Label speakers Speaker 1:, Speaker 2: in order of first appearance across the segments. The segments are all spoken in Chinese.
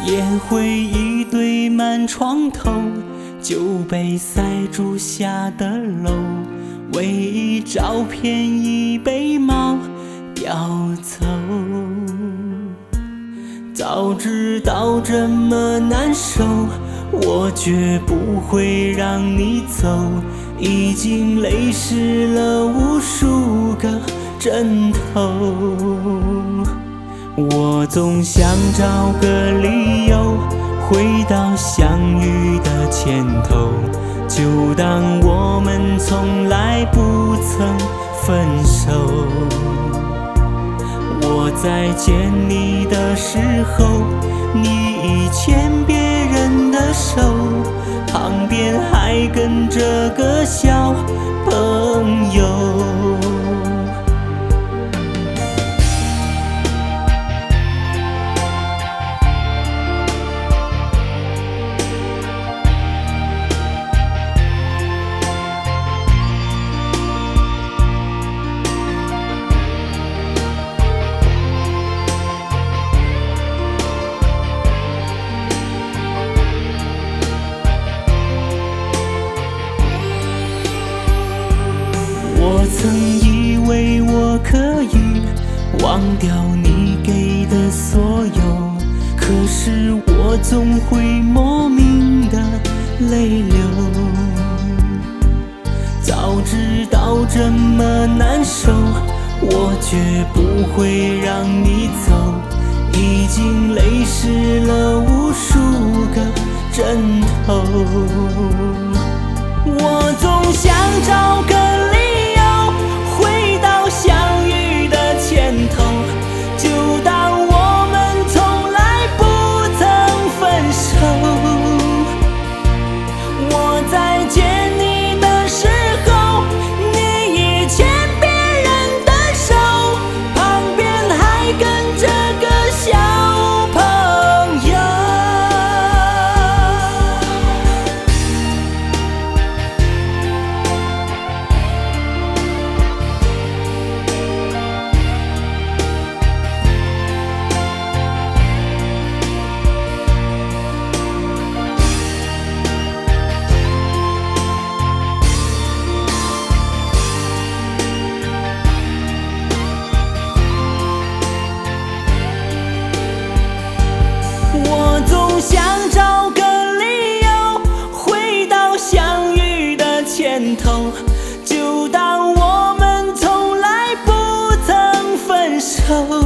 Speaker 1: 也会一堆满床头，就被塞住下的楼。唯一照片已被猫叼走。早知道这么难受，我绝不会让你走。已经泪湿了无数个枕头，我总想找个理由回到相遇的前头，就当我们从来不曾分手。我在见你的时候，你已牵别人的手，旁边还跟着个小朋友。我曾以为我可以忘掉你给的所有，可是我总会莫名的泪流。早知道这么难受，我绝不会让你走。已经泪湿了无数个枕头，我总想找个相遇的前头，就当我们从来不曾分手。我在见你的时候，你已牵别人的手，旁边还跟着个小朋友。我总想找个理由回到相遇的前头，就当我们从来不曾分手。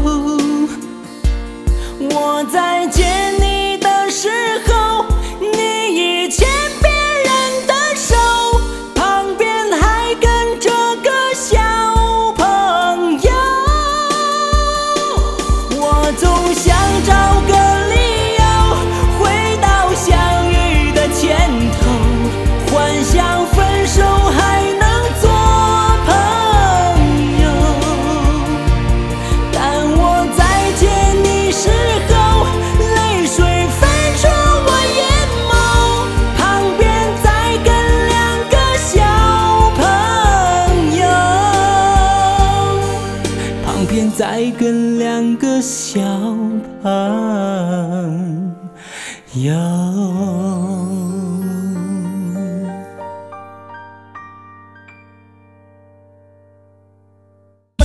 Speaker 1: 我在见你的时候，你已牵别人的手，旁边还跟着个小朋友。我总想找个再跟两个小朋友。